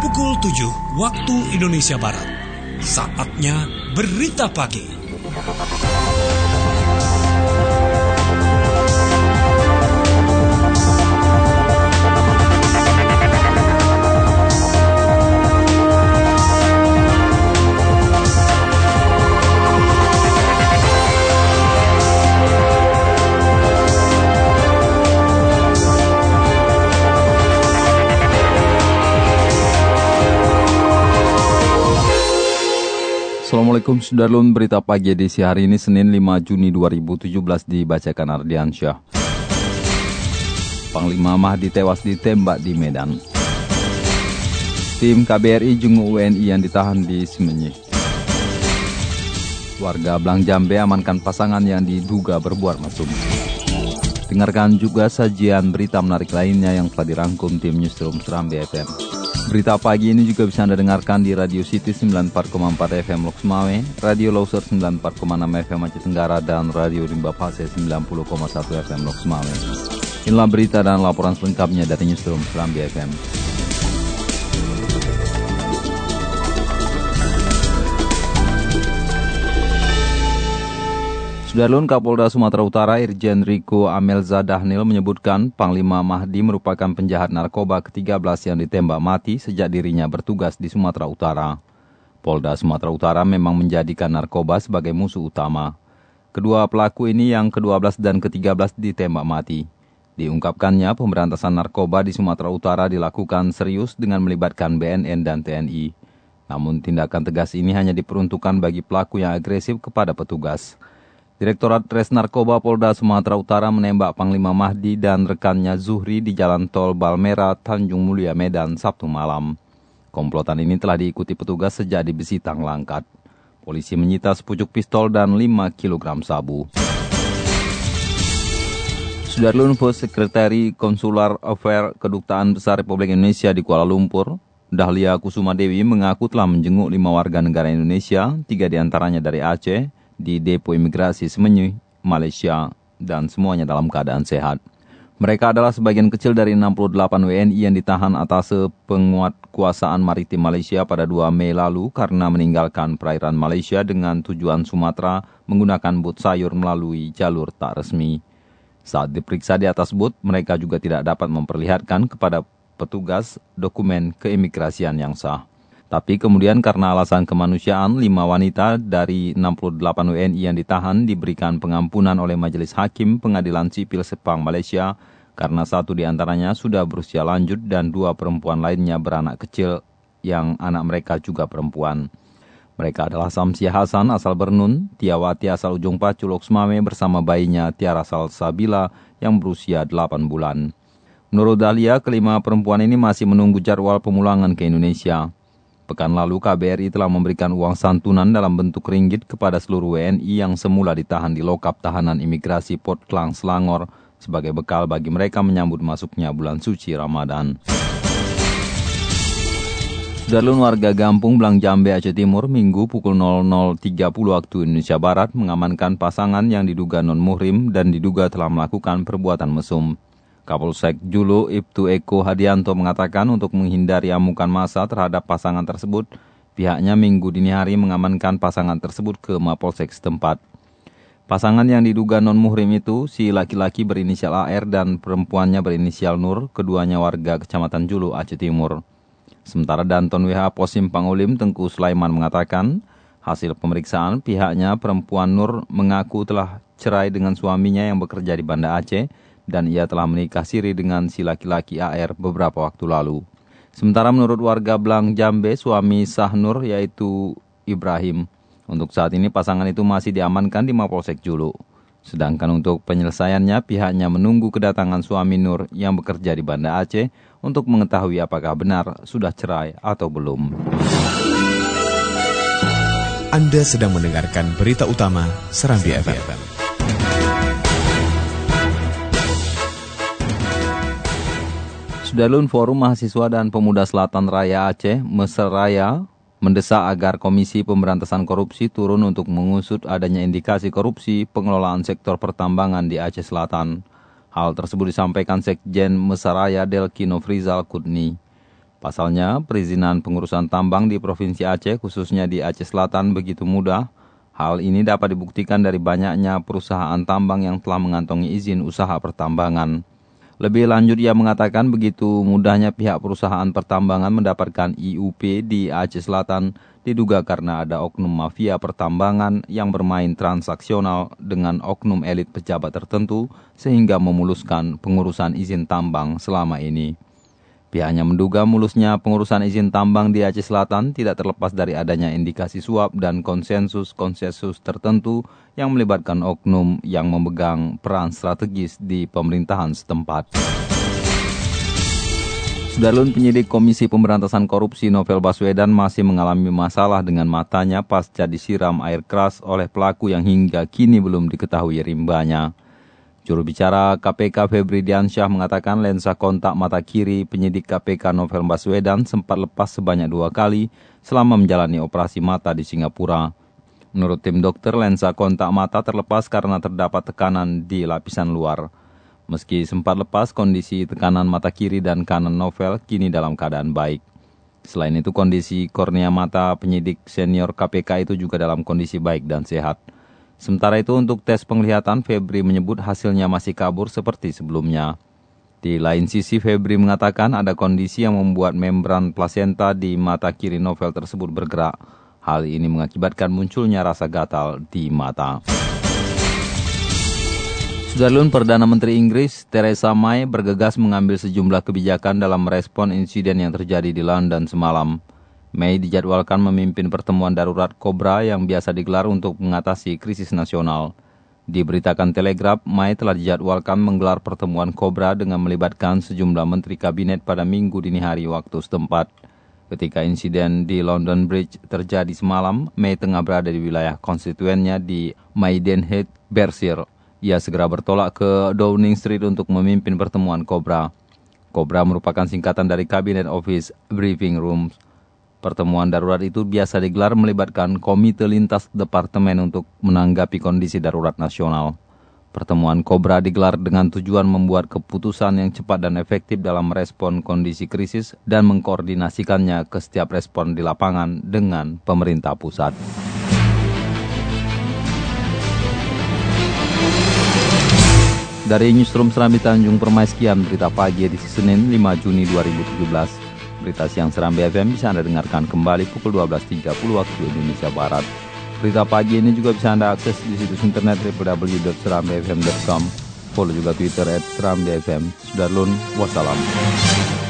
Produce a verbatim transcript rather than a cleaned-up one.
pukul tujuh waktu Indonesia Barat. Saatnya Berita Pagi. Assalamualaikum Sudarlun, berita pagi edisi hari ini Senin lima Juni dua ribu tujuh belas dibacakan Ardiansyah. Panglima Mahdi tewas ditembak di Medan. Tim K B R I jenguk W N I yang ditahan di Semenyih. Warga Blangjambe amankan pasangan yang diduga berbuat mesum. Dengarkan juga sajian berita menarik lainnya yang telah dirangkum tim Newsroom Serambi F M. Berita pagi ini juga bisa Anda dengarkan di Radio City sembilan puluh empat koma empat F M Lok Sumawe, Radio Loser sembilan puluh empat koma enam F M Aceh Tenggara, dan Radio Rimba Pase sembilan puluh koma satu F M Lok Sumawe. Inilah berita dan laporan selengkapnya dari Newsroom Serambi F M. Sudarlun, Kapolda Sumatera Utara Irjen Riko Amelza Dahnil menyebutkan Panglima Mahdi merupakan penjahat narkoba ke tiga belas yang ditembak mati sejak dirinya bertugas di Sumatera Utara. Polda Sumatera Utara memang menjadikan narkoba sebagai musuh utama. Kedua pelaku ini yang ke dua belas dan ke tiga belas ditembak mati. Diungkapkannya pemberantasan narkoba di Sumatera Utara dilakukan serius dengan melibatkan B N N dan T N I. Namun tindakan tegas ini hanya diperuntukkan bagi pelaku yang agresif kepada petugas. Direktorat Res Narkoba Polda Sumatera Utara menembak Panglima Mahdi dan rekannya Zuhri di Jalan Tol Balmera, Tanjung Mulia, Medan, Sabtu malam. Komplotan ini telah diikuti petugas sejak di Besitang Langkat. Polisi menyita sepucuk pistol dan lima kilogram sabu. Sudarlun, First Secretary Consular Affairs Kedutaan Besar Republik Indonesia di Kuala Lumpur, Dahlia Kusuma Dewi mengaku telah menjenguk lima warga negara Indonesia, tiga diantaranya dari Aceh, di depo imigrasi Semenyih, Malaysia, dan semuanya dalam keadaan sehat. Mereka adalah sebagian kecil dari enam puluh delapan W N I yang ditahan atas penguatkuasaan maritim Malaysia pada dua Mei lalu karena meninggalkan perairan Malaysia dengan tujuan Sumatera menggunakan bot sayur melalui jalur tak resmi. Saat diperiksa di atas bot, mereka juga tidak dapat memperlihatkan kepada petugas dokumen keimigrasian yang sah. Tapi kemudian karena alasan kemanusiaan, lima wanita dari enam puluh delapan W N I yang ditahan diberikan pengampunan oleh Majelis Hakim Pengadilan Sipil Sepang Malaysia karena satu di antaranya sudah berusia lanjut dan dua perempuan lainnya beranak kecil yang anak mereka juga perempuan. Mereka adalah Samsia Hasan asal Bernun, Tiawati asal Ujung Pacu Lok Sumawe bersama bayinya Tiara Salsabila yang berusia delapan bulan. Menurut Dahlia, kelima perempuan ini masih menunggu jadwal pemulangan ke Indonesia. Pekan lalu K B R I telah memberikan uang santunan dalam bentuk ringgit kepada seluruh W N I yang semula ditahan di lokap tahanan imigrasi Port Klang Selangor sebagai bekal bagi mereka menyambut masuknya bulan suci Ramadan. Sudarlun, warga Gampung Blangjambe Aceh Timur Minggu pukul nol nol tiga puluh waktu Indonesia Barat mengamankan pasangan yang diduga non-muhrim dan diduga telah melakukan perbuatan mesum. Kapolsek Julu Ibtu Eko Hadianto mengatakan untuk menghindari amukan massa terhadap pasangan tersebut, pihaknya minggu dini hari mengamankan pasangan tersebut ke Mapolsek setempat. Pasangan yang diduga non-muhrim itu, si laki-laki berinisial A R dan perempuannya berinisial Nur, keduanya warga Kecamatan Julu, Aceh Timur. Sementara Danton W H Posim Pangulim Tengku Sulaiman mengatakan, hasil pemeriksaan pihaknya perempuan Nur mengaku telah cerai dengan suaminya yang bekerja di Banda Aceh, dan ia telah menikah siri dengan si laki-laki A R beberapa waktu lalu. Sementara menurut warga Blangjambe, suami Sahnur yaitu Ibrahim. Untuk saat ini pasangan itu masih diamankan di Mapolsek Julu. Sedangkan untuk penyelesaiannya pihaknya menunggu kedatangan suami Nur yang bekerja di Banda Aceh untuk mengetahui apakah benar sudah cerai atau belum. Anda sedang mendengarkan berita utama Serambi F M. Sudarlun, Forum Mahasiswa dan Pemuda Selatan Raya Aceh, Meseraya, mendesak agar Komisi Pemberantasan Korupsi turun untuk mengusut adanya indikasi korupsi pengelolaan sektor pertambangan di Aceh Selatan. Hal tersebut disampaikan Sekjen Mesaraya Delki Nofrizal Kudni. Pasalnya, perizinan pengurusan tambang di Provinsi Aceh, khususnya di Aceh Selatan, begitu mudah. Hal ini dapat dibuktikan dari banyaknya perusahaan tambang yang telah mengantongi izin usaha pertambangan. Lebih lanjut, ia mengatakan begitu mudahnya pihak perusahaan pertambangan mendapatkan I U P di Aceh Selatan diduga karena ada oknum mafia pertambangan yang bermain transaksional dengan oknum elit pejabat tertentu sehingga memuluskan pengurusan izin tambang selama ini. Pihaknya menduga mulusnya pengurusan izin tambang di Aceh Selatan tidak terlepas dari adanya indikasi suap dan konsensus-konsensus tertentu yang melibatkan oknum yang memegang peran strategis di pemerintahan setempat. Sudarlun, penyidik Komisi Pemberantasan Korupsi Novel Baswedan masih mengalami masalah dengan matanya pasca disiram air keras oleh pelaku yang hingga kini belum diketahui rimbanya. Juru bicara K P K Febri Diansyah mengatakan lensa kontak mata kiri penyidik K P K Novel Baswedan sempat lepas sebanyak dua kali selama menjalani operasi mata di Singapura. Menurut tim dokter, lensa kontak mata terlepas karena terdapat tekanan di lapisan luar. Meski sempat lepas, kondisi tekanan mata kiri dan kanan Novel kini dalam keadaan baik. Selain itu, kondisi kornea mata penyidik senior K P K itu juga dalam kondisi baik dan sehat. Sementara itu untuk tes penglihatan, Febri menyebut hasilnya masih kabur seperti sebelumnya. Di lain sisi, Febri mengatakan ada kondisi yang membuat membran plasenta di mata kiri Novel tersebut bergerak. Hal ini mengakibatkan munculnya rasa gatal di mata. Sudarlun, Perdana Menteri Inggris Theresa May bergegas mengambil sejumlah kebijakan dalam merespon insiden yang terjadi di London semalam. May dijadwalkan memimpin pertemuan darurat Cobra yang biasa digelar untuk mengatasi krisis nasional. Diberitakan Telegraph, May telah dijadwalkan menggelar pertemuan Cobra dengan melibatkan sejumlah menteri kabinet pada minggu dini hari waktu setempat. Ketika insiden di London Bridge terjadi semalam, May tengah berada di wilayah konstituennya di Maidenhead, Berkshire. Ia segera bertolak ke Downing Street untuk memimpin pertemuan Cobra. Cobra merupakan singkatan dari Cabinet Office Briefing Rooms. Pertemuan darurat itu biasa digelar melibatkan komite lintas departemen untuk menanggapi kondisi darurat nasional. Pertemuan Cobra digelar dengan tujuan membuat keputusan yang cepat dan efektif dalam merespon kondisi krisis dan mengkoordinasikannya ke setiap respon di lapangan dengan pemerintah pusat. Dari Newsroom Serambi Tanjung Permai, sekian berita pagi edisi Senin lima Juni dua ribu tujuh belas. Berita siang Serambi F M bisa Anda dengarkan kembali pukul dua belas tiga puluh waktu Indonesia Barat. Berita pagi ini juga bisa Anda akses di situs internet w w w titik serambi f m titik com. Follow juga Twitter at serambi f m. Sudarlun, wassalam.